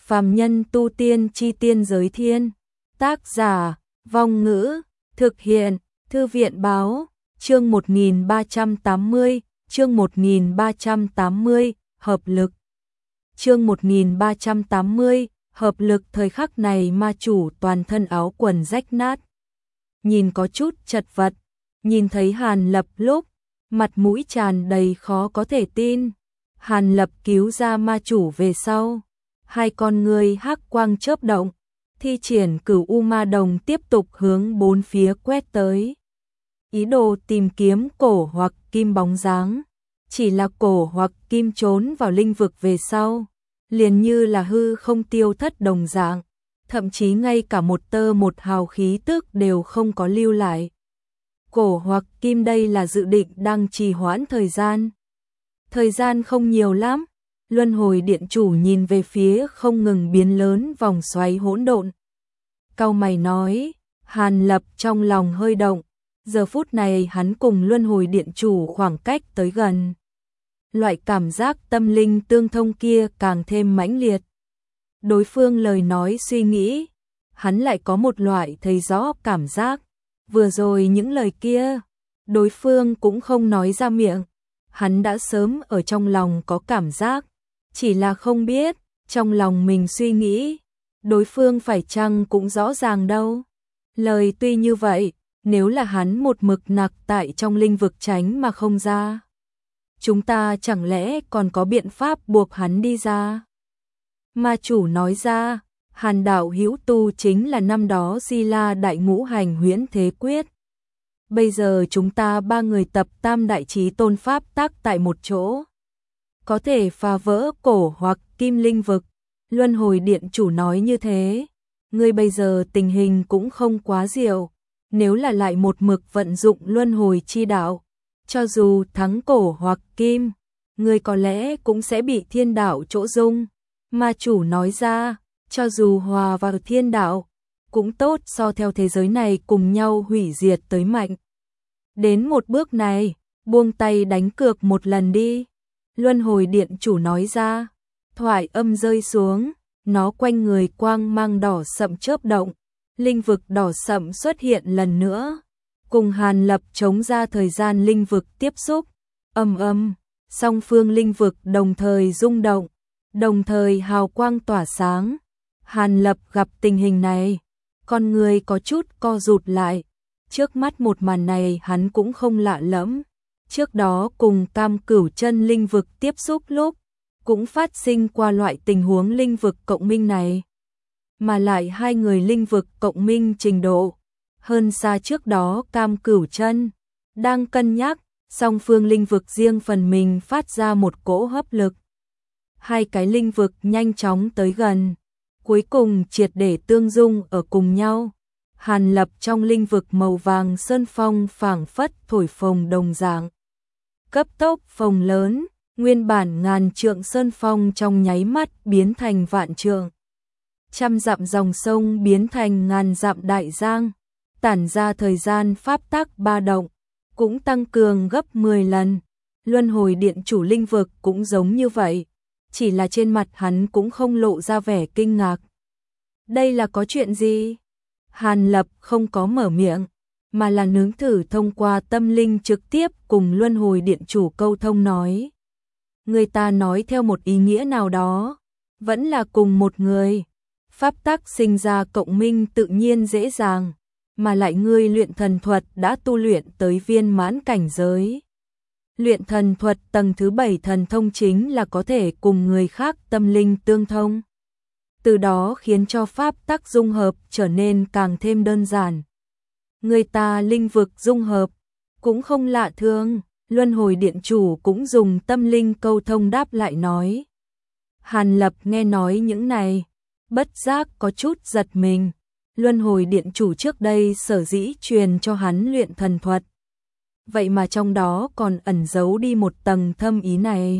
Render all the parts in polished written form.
Phàm nhân tu tiên chi tiên giới thiên. Tác giả, Vong Ngữ, thực hiện, Thư viện báo, chương 1380, chương 1380, hợp lực. Chương 1380, hợp lực. Thời khắc này ma chủ toàn thân áo quần rách nát, nhìn có chút chật vật, nhìn thấy Hàn Lập lúc, mặt mũi tràn đầy khó có thể tin. Hàn Lập cứu ra ma chủ về sau, hai con người hắc quang chớp động, thi triển Cửu U Ma Đồng tiếp tục hướng bốn phía quét tới, ý đồ tìm kiếm Cổ Hoặc Kim bóng dáng. Chỉ là Cổ Hoặc Kim trốn vào linh vực về sau, liền như là hư không tiêu thất đồng dạng, thậm chí ngay cả một tơ một hào khí tức đều không có lưu lại. Cổ Hoặc Kim đây là dự định đang trì hoãn thời gian. Thời gian không nhiều lắm. Luân hồi điện chủ nhìn về phía không ngừng biến lớn vòng xoáy hỗn độn, cau mày nói. Hàn Lập trong lòng hơi động, giờ phút này hắn cùng luân hồi điện chủ khoảng cách tới gần. Loại cảm giác tâm linh tương thông kia càng thêm mãnh liệt. Đối phương lời nói suy nghĩ, hắn lại có một loại thấy rõ cảm giác. Vừa rồi những lời kia, đối phương cũng không nói ra miệng, hắn đã sớm ở trong lòng có cảm giác, chỉ là không biết trong lòng mình suy nghĩ, đối phương phải chăng cũng rõ ràng đâu. Lời tuy như vậy, nếu là hắn một mực nặc tại trong linh vực tránh mà không ra, chúng ta chẳng lẽ còn có biện pháp buộc hắn đi ra? Ma chủ nói ra, Hàn đạo hữu tu chính là năm đó Di La Đại Ngũ Hành Huyễn Thế Quyết. Bây giờ chúng ta ba người tập tam đại chí tôn pháp tác tại một chỗ, có thể phá vỡ Cổ Hoặc Kim linh vực. Luân hồi điện chủ nói như thế, ngươi bây giờ tình hình cũng không quá diệu, nếu là lại một mực vận dụng luân hồi chi đạo, cho dù thắng Cổ Hoặc Kim, ngươi có lẽ cũng sẽ bị thiên đạo chỗ dung. Ma chủ nói ra, cho dù hòa vào thiên đạo, cũng tốt so theo thế giới này cùng nhau hủy diệt tới mạnh. Đến một bước này, buông tay đánh cược một lần đi. Luân hồi điện chủ nói ra, thoại âm rơi xuống, nó quanh người quang mang đỏ sậm chớp động, linh vực đỏ sậm xuất hiện lần nữa, cùng Hàn Lập chống ra thời gian linh vực tiếp xúc. Song phương linh vực đồng thời rung động, đồng thời hào quang tỏa sáng. Hàn Lập gặp tình hình này, con người có chút co rụt lại. Trước mắt một màn này hắn cũng không lạ lẫm. Trước đó cùng Tam Cửu Chân linh vực tiếp xúc lúc, cũng phát sinh qua loại tình huống linh vực cộng minh này. Mà lại hai người linh vực cộng minh trình độ hơn xa trước đó. Tam Cửu Chân đang cân nhắc, song phương linh vực riêng phần mình phát ra một cỗ hấp lực. Hai cái linh vực nhanh chóng tới gần, cuối cùng triệt để tương dung ở cùng nhau. Hàn Lập trong linh vực màu vàng sơn phong phảng phất thổi phồng đồng dạng, cấp tốc phồng lớn, nguyên bản ngàn trượng sơn phong trong nháy mắt biến thành vạn trượng. Trăm dặm dòng sông biến thành ngàn dặm đại giang, tản ra thời gian pháp tắc ba động, cũng tăng cường gấp 10 lần. Luân hồi điện chủ linh vực cũng giống như vậy, chỉ là trên mặt hắn cũng không lộ ra vẻ kinh ngạc. Đây là có chuyện gì? Hàn Lập không có mở miệng, mà là nếm thử thông qua tâm linh trực tiếp cùng luân hồi điện chủ câu thông nói. Người ta nói theo một ý nghĩa nào đó, vẫn là cùng một người. Pháp tắc sinh ra cộng minh tự nhiên dễ dàng, mà lại ngươi luyện thần thuật đã tu luyện tới viên mãn cảnh giới. Luyện thần thuật tầng thứ 7 thần thông chính là có thể cùng người khác tâm linh tương thông, từ đó khiến cho pháp tắc dung hợp trở nên càng thêm đơn giản. Người ta linh vực dung hợp cũng không lạ thường. Luân hồi điện chủ cũng dùng tâm linh câu thông đáp lại nói. Hàn Lập nghe nói những này, bất giác có chút giật mình. Luân hồi điện chủ trước đây sở dĩ truyền cho hắn luyện thần thuật, vậy mà trong đó còn ẩn giấu đi một tầng thâm ý này.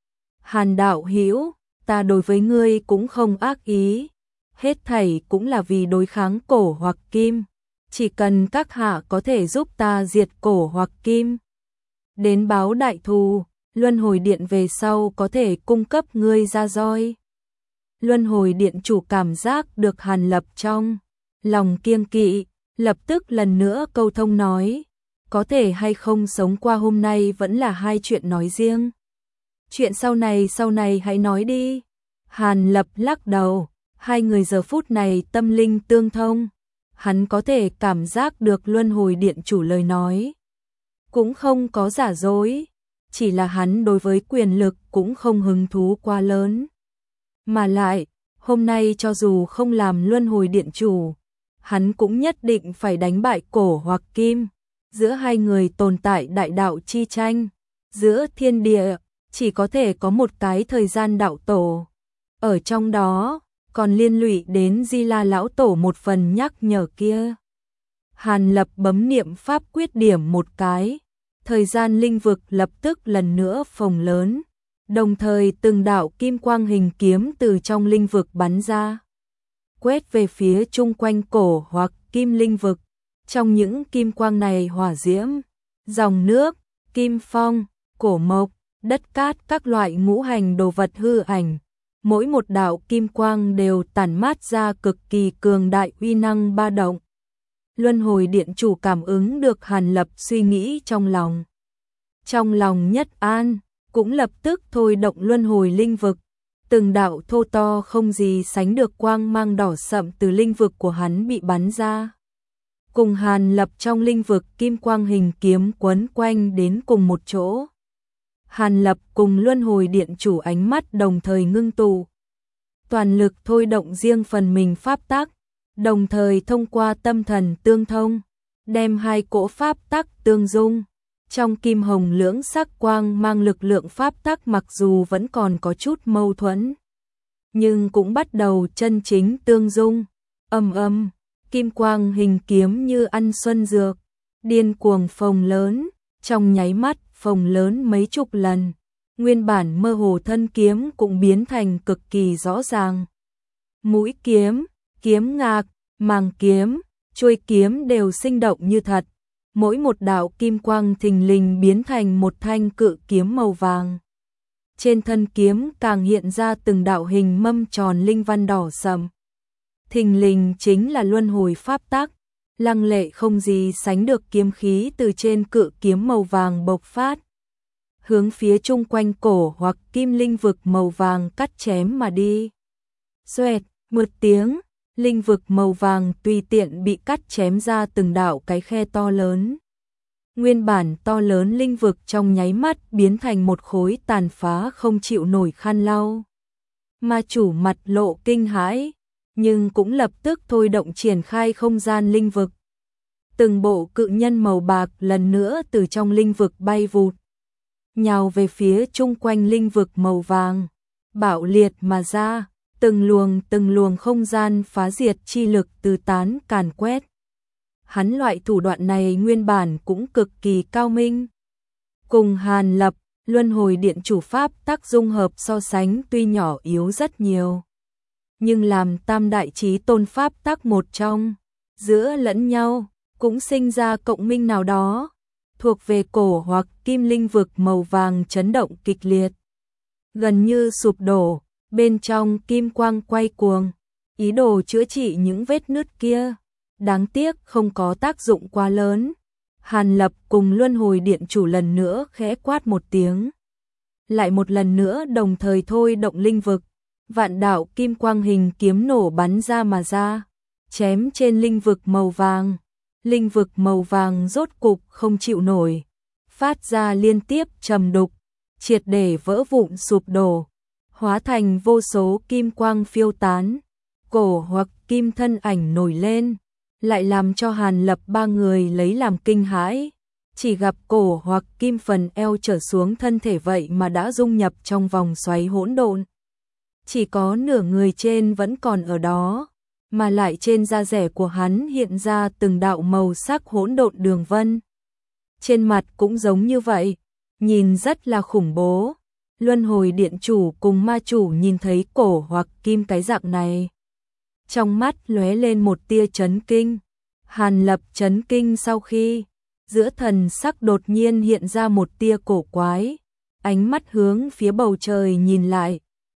Hàn đạo hữu, ta đối với ngươi cũng không ác ý, hết thảy cũng là vì đối kháng Cổ Hoặc Kim, chỉ cần các hạ có thể giúp ta diệt Cổ Hoặc Kim, đến báo đại thù, luân hồi điện về sau có thể cung cấp ngươi ra roi. Luân hồi điện chủ cảm giác được Hàn Lập trong lòng kiêng kỵ, lập tức lần nữa câu thông nói, có thể hay không sống qua hôm nay vẫn là hai chuyện nói riêng. Chuyện sau này hãy nói đi. Hàn Lập lắc đầu, hai người giờ phút này tâm linh tương thông, hắn có thể cảm giác được luân hồi điện chủ lời nói. Cũng không có giả dối, chỉ là hắn đối với quyền lực cũng không hứng thú quá lớn. Mà lại, hôm nay cho dù không làm luân hồi điện chủ, hắn cũng nhất định phải đánh bại Cổ hoặc Kim. Giữa hai người tồn tại đại đạo chi tranh, giữa thiên địa, chỉ có thể có một cái thời gian đạo tổ. Ở trong đó, còn liên lụy đến Di La lão tổ một phần nhắc nhở kia. Hàn Lập bấm niệm pháp quyết điểm một cái, thời gian linh vực lập tức lần nữa phồng lớn, đồng thời từng đạo kim quang hình kiếm từ trong linh vực bắn ra, quét về phía chung quanh Cổ hoặc Kim linh vực. Trong những kim quang này hỏa diễm, dòng nước, kim phong, cổ mộc, đất cát các loại ngũ hành đồ vật hư ảnh, mỗi một đạo kim quang đều tản mát ra cực kỳ cường đại uy năng ba động. Luân hồi điện chủ cảm ứng được Hàn Lập suy nghĩ trong lòng. Trong lòng nhất an, cũng lập tức thôi động luân hồi linh vực. Từng đạo thô to không gì sánh được quang mang đỏ sậm từ linh vực của hắn bị bắn ra. Cùng Hàn Lập trong linh vực kim quang hình kiếm quấn quanh đến cùng một chỗ. Hàn Lập cùng luân hồi điện chủ ánh mắt đồng thời ngưng tụ. Toàn lực thôi động riêng phần mình pháp tắc, đồng thời thông qua tâm thần tương thông, đem hai cỗ pháp tắc tương dung. Trong kim hồng lưỡng sắc quang mang lực lượng pháp tắc mặc dù vẫn còn có chút mâu thuẫn, nhưng cũng bắt đầu chân chính tương dung. Ầm ầm, kim quang hình kiếm như ăn xuân dược, điên cuồng phồng lớn, trong nháy mắt phồng lớn mấy chục lần. Nguyên bản mơ hồ thân kiếm cũng biến thành cực kỳ rõ ràng. Mũi kiếm, kiếm ngạc, màng kiếm, chuôi kiếm đều sinh động như thật. Mỗi một đạo kim quang thình lình biến thành một thanh cự kiếm màu vàng. Trên thân kiếm càng hiện ra từng đạo hình mâm tròn linh văn đỏ sẫm. Thình lình chính là luân hồi pháp tắc, lăng lệ không gì sánh được kiếm khí từ trên cự kiếm màu vàng bộc phát, hướng phía chung quanh Cổ hoặc Kim linh vực màu vàng cắt chém mà đi. Xoẹt, một tiếng, linh vực màu vàng tùy tiện bị cắt chém ra từng đạo cái khe to lớn. Nguyên bản to lớn linh vực trong nháy mắt biến thành một khối tàn phá không chịu nổi khăn lau. Ma chủ mặt lộ kinh hãi, nhưng cũng lập tức thôi động triển khai không gian linh vực. Từng bộ cự nhân màu bạc lần nữa từ trong linh vực bay vụt, nhào về phía chung quanh linh vực màu vàng, bạo liệt mà ra, từng luồng không gian phá diệt chi lực từ tán càn quét. Hắn loại thủ đoạn này nguyên bản cũng cực kỳ cao minh. Cùng Hàn Lập, luân hồi điện chủ pháp tác dung hợp so sánh tuy nhỏ yếu rất nhiều, nhưng làm tam đại chí tôn pháp tác một trong, giữa lẫn nhau, cũng sinh ra cộng minh nào đó, thuộc về Cổ hoặc Kim linh vực màu vàng chấn động kịch liệt, gần như sụp đổ, bên trong kim quang quay cuồng, ý đồ chữa trị những vết nứt kia, đáng tiếc không có tác dụng quá lớn. Hàn Lập cùng luân hồi điện chủ lần nữa khẽ quát một tiếng, lại một lần nữa đồng thời thôi động linh vực, vạn đạo kim quang hình kiếm nổ bắn ra mà ra, chém trên linh vực màu vàng. Linh vực màu vàng rốt cục không chịu nổi, phát ra liên tiếp trầm đục, triệt để vỡ vụn sụp đổ, hóa thành vô số kim quang phiêu tán. Cổ hoặc Kim thân ảnh nổi lên, lại làm cho Hàn Lập ba người lấy làm kinh hãi. Chỉ gặp Cổ hoặc Kim phần eo trở xuống thân thể vậy mà đã dung nhập trong vòng xoáy hỗn độn. Chỉ có nửa người trên vẫn còn ở đó, mà lại trên da rẻ của hắn hiện ra từng đạo màu sắc hỗn độn đường vân. Trên mặt cũng giống như vậy, nhìn rất là khủng bố. Luân hồi điện chủ cùng ma chủ nhìn thấy Cổ hoặc Kim cái dạng này, trong mắt lóe lên một tia chấn kinh. Hàn Lập chấn kinh sau khi, giữa thần sắc đột nhiên hiện ra một tia cổ quái, ánh mắt hướng phía bầu trời nhìn lại,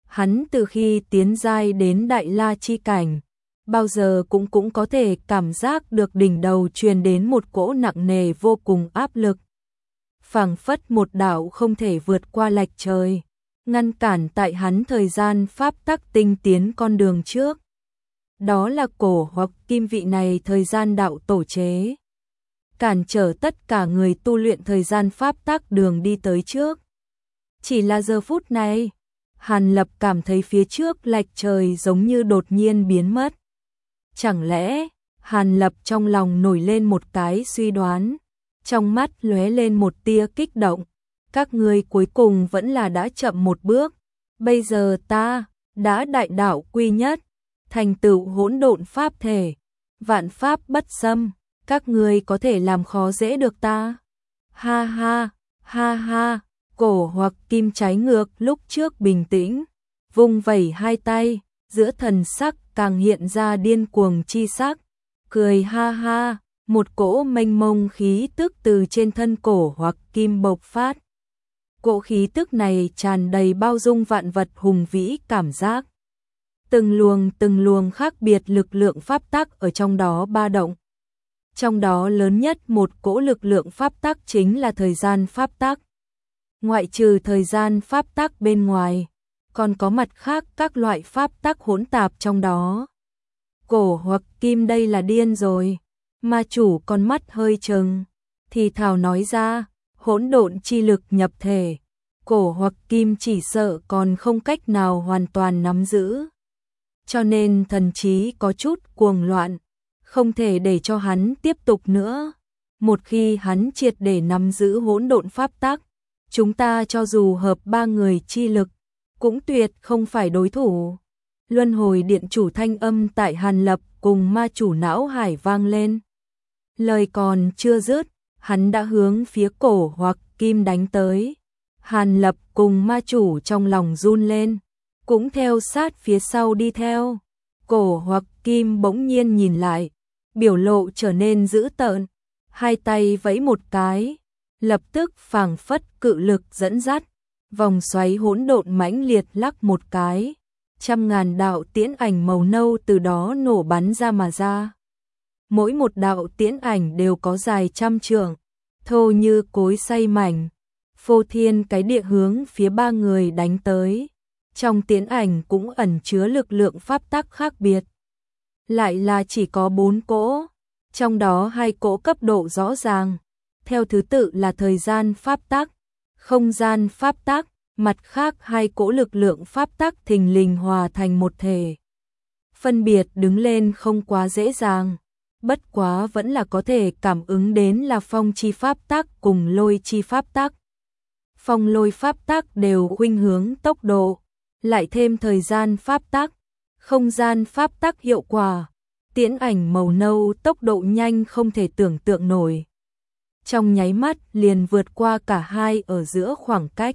Hắn từ khi tiến giai đến Đại La chi cảnh, bao giờ cũng có thể cảm giác được đỉnh đầu truyền đến một cỗ nặng nề vô cùng áp lực. Phảng phất một đạo không thể vượt qua lạch trời, ngăn cản tại hắn thời gian pháp tắc tinh tiến con đường trước. Đó là cổ hoặc kim vị này thời gian đạo tổ chế, cản trở tất cả người tu luyện thời gian pháp tắc đường đi tới trước. Chỉ là giờ phút này, Hàn Lập cảm thấy phía trước lạch trời giống như đột nhiên biến mất. Chẳng lẽ, Hàn Lập trong lòng nổi lên một cái suy đoán, trong mắt lóe lên một tia kích động. Các ngươi cuối cùng vẫn là đã chậm một bước, bây giờ ta đã đại đạo quy nhất, thành tựu hỗn độn pháp thể, vạn pháp bất xâm, các ngươi có thể làm khó dễ được ta. Ha ha, ha ha, cổ hoặc kim trái ngược lúc trước bình tĩnh, vung vẩy hai tay, giữa thần sắc càng hiện ra điên cuồng chi sắc, cười ha ha, một cỗ mênh mông khí tức từ trên thân cổ hoặc kim bộc phát. Cỗ khí tức này tràn đầy bao dung vạn vật hùng vĩ cảm giác. Từng luồng khác biệt lực lượng pháp tắc ở trong đó ba động. Trong đó lớn nhất một cỗ lực lượng pháp tắc chính là thời gian pháp tắc. Ngoại trừ thời gian pháp tắc bên ngoài, còn có mặt khác các loại pháp tắc hỗn tạp trong đó. Cổ hoặc kim đây là điên rồi. Ma chủ con mắt hơi trừng, thì thào nói ra, hỗn độn chi lực nhập thể, cổ hoặc kim chỉ sợ còn không cách nào hoàn toàn nắm giữ. Cho nên thần trí có chút cuồng loạn, không thể để cho hắn tiếp tục nữa. Một khi hắn triệt để nắm giữ hỗn độn pháp tắc, chúng ta cho dù hợp ba người chi lực, cũng tuyệt không phải đối thủ. Luân hồi điện chủ thanh âm tại Hàn Lập cùng ma chủ não hải vang lên. Lời còn chưa dứt, hắn đã hướng phía cổ hoặc kim đánh tới. Hàn Lập cùng ma chủ trong lòng run lên, cũng theo sát phía sau đi theo. Cổ hoặc kim bỗng nhiên nhìn lại, biểu lộ trở nên dữ tợn, hai tay vẫy một cái, lập tức phảng phất cự lực dẫn dắt, vòng xoáy hỗn độn mãnh liệt lắc một cái, trăm ngàn đạo tiễn ảnh màu nâu từ đó nổ bắn ra mà ra. Mỗi một đạo tiễn ảnh đều có dài trăm trượng, thô như cối xay mảnh, phô thiên cái địa hướng phía ba người đánh tới. Trong tiễn ảnh cũng ẩn chứa lực lượng pháp tắc khác biệt. Lại là chỉ có 4 cỗ, trong đó 2 cỗ cấp độ rõ ràng, theo thứ tự là thời gian pháp tắc, không gian pháp tắc, mặt khác 2 cỗ lực lượng pháp tắc thình lình hòa thành một thể. Phân biệt đứng lên không quá dễ dàng, bất quá vẫn là có thể cảm ứng đến là phong chi pháp tắc cùng lôi chi pháp tắc. Phong lôi pháp tắc đều khuynh hướng tốc độ, lại thêm thời gian pháp tắc, không gian pháp tắc hiệu quả, tiễn ảnh màu nâu tốc độ nhanh không thể tưởng tượng nổi. Trong nháy mắt liền vượt qua cả hai ở giữa khoảng cách.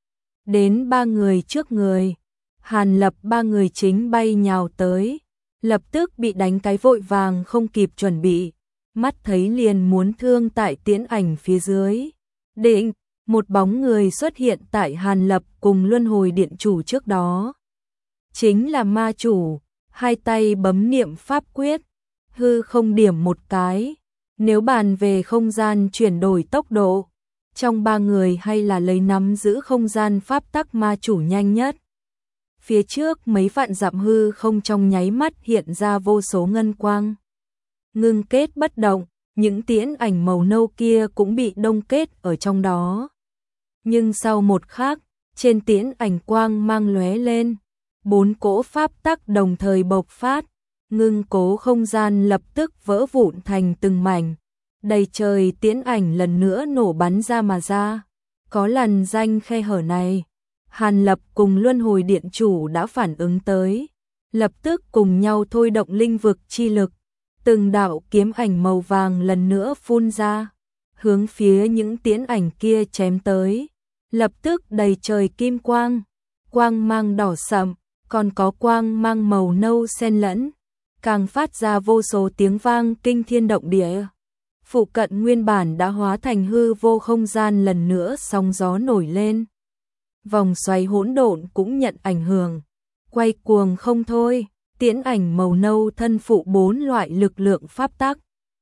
Đến ba người trước người, Hàn Lập ba người chính bay nhào tới, lập tức bị đánh cái vội vàng không kịp chuẩn bị, mắt thấy liền muốn thương tại tiễn ảnh phía dưới. Định, một bóng người xuất hiện tại Hàn Lập cùng luân hồi điện chủ trước đó. Chính là ma chủ, hai tay bấm niệm pháp quyết, hư không điểm một cái. Nếu bàn về không gian chuyển đổi tốc độ, trong ba người hay là lấy nắm giữ không gian pháp tắc ma chủ nhanh nhất. Phía trước mấy vạn dặm hư không trong nháy mắt hiện ra vô số ngân quang. Ngưng kết bất động, những tiễn ảnh màu nâu kia cũng bị đông kết ở trong đó. Nhưng sau một khắc, trên tiễn ảnh quang mang lóe lên, 4 cỗ pháp tắc đồng thời bộc phát, ngưng cố không gian lập tức vỡ vụn thành từng mảnh. Đầy trời tiễn ảnh lần nữa nổ bắn ra mà ra. Có làn danh khe hở này, Hàn Lập cùng luân hồi điện chủ đã phản ứng tới, lập tức cùng nhau thôi động linh vực chi lực. Từng đạo kiếm ảnh màu vàng lần nữa phun ra, hướng phía những tiễn ảnh kia chém tới. Lập tức đầy trời kim quang, quang mang đỏ sậm, còn có quang mang màu nâu xen lẫn, càng phát ra vô số tiếng vang kinh thiên động địa. Phụ cận nguyên bản đã hóa thành hư vô không gian lần nữa sóng gió nổi lên. vòng xoáy hỗn độn cũng nhận ảnh hưởng, quay cuồng không thôi. Tiễn ảnh màu nâu thân phụ 4 loại lực lượng pháp tắc.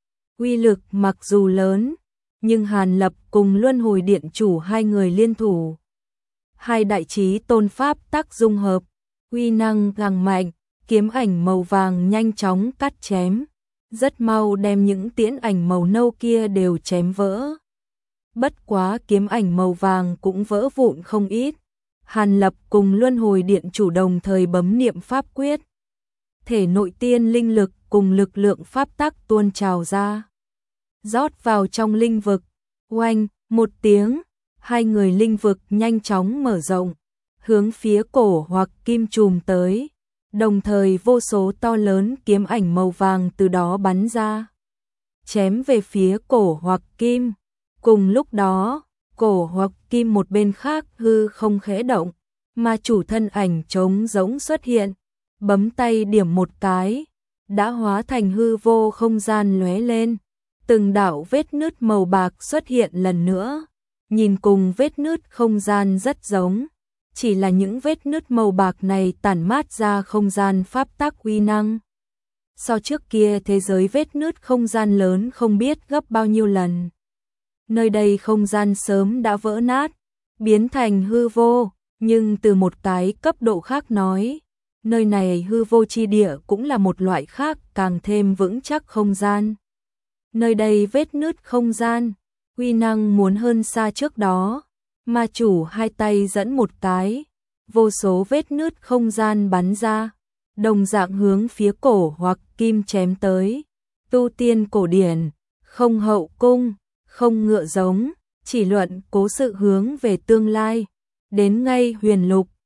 Uy lực mặc dù lớn, nhưng Hàn Lập cùng Luân Hồi Điện Chủ hai người liên thủ. Hai đại chí tôn pháp tắc dung hợp, uy năng càng mạnh, kiếm ảnh màu vàng nhanh chóng cắt chém, rất mau đem những tiễn ảnh màu nâu kia đều chém vỡ. Bất quá kiếm ảnh màu vàng cũng vỡ vụn không ít. Hàn Lập cùng Luân Hồi Điện Chủ đồng thời bấm niệm pháp quyết. Thể nội tiên linh lực cùng lực lượng pháp tắc tuôn trào ra, rót vào trong linh vực. Oanh, một tiếng, hai người linh vực nhanh chóng mở rộng, hướng phía cổ hoặc kim trùm tới. Đồng thời vô số to lớn kiếm ảnh màu vàng từ đó bắn ra, chém về phía cổ hoặc kim. Cùng lúc đó, cổ hoặc kim một bên khác hư không khẽ động, mà chủ thân ảnh trống rỗng xuất hiện, bấm tay điểm một cái, đã hóa thành hư vô không gian lóe lên. Từng đạo vết nứt màu bạc xuất hiện lần nữa, nhìn cùng vết nứt không gian rất giống, chỉ là những vết nứt màu bạc này tản mát ra không gian pháp tắc uy năng. So trước kia thế giới vết nứt không gian lớn không biết gấp bao nhiêu lần. Nơi đây không gian sớm đã vỡ nát, biến thành hư vô, nhưng từ một cái cấp độ khác nói, nơi này hư vô chi địa cũng là một loại khác càng thêm vững chắc không gian. Nơi đây vết nứt không gian, uy năng muốn hơn xa trước đó, ma chủ hai tay dẫn một cái, vô số vết nứt không gian bắn ra, đồng dạng hướng phía cổ hoặc kim chém tới. Tu tiên cổ điển, không hậu cung, không ngựa giống, chỉ luận cố sự hướng về tương lai, đến ngay huyền lục,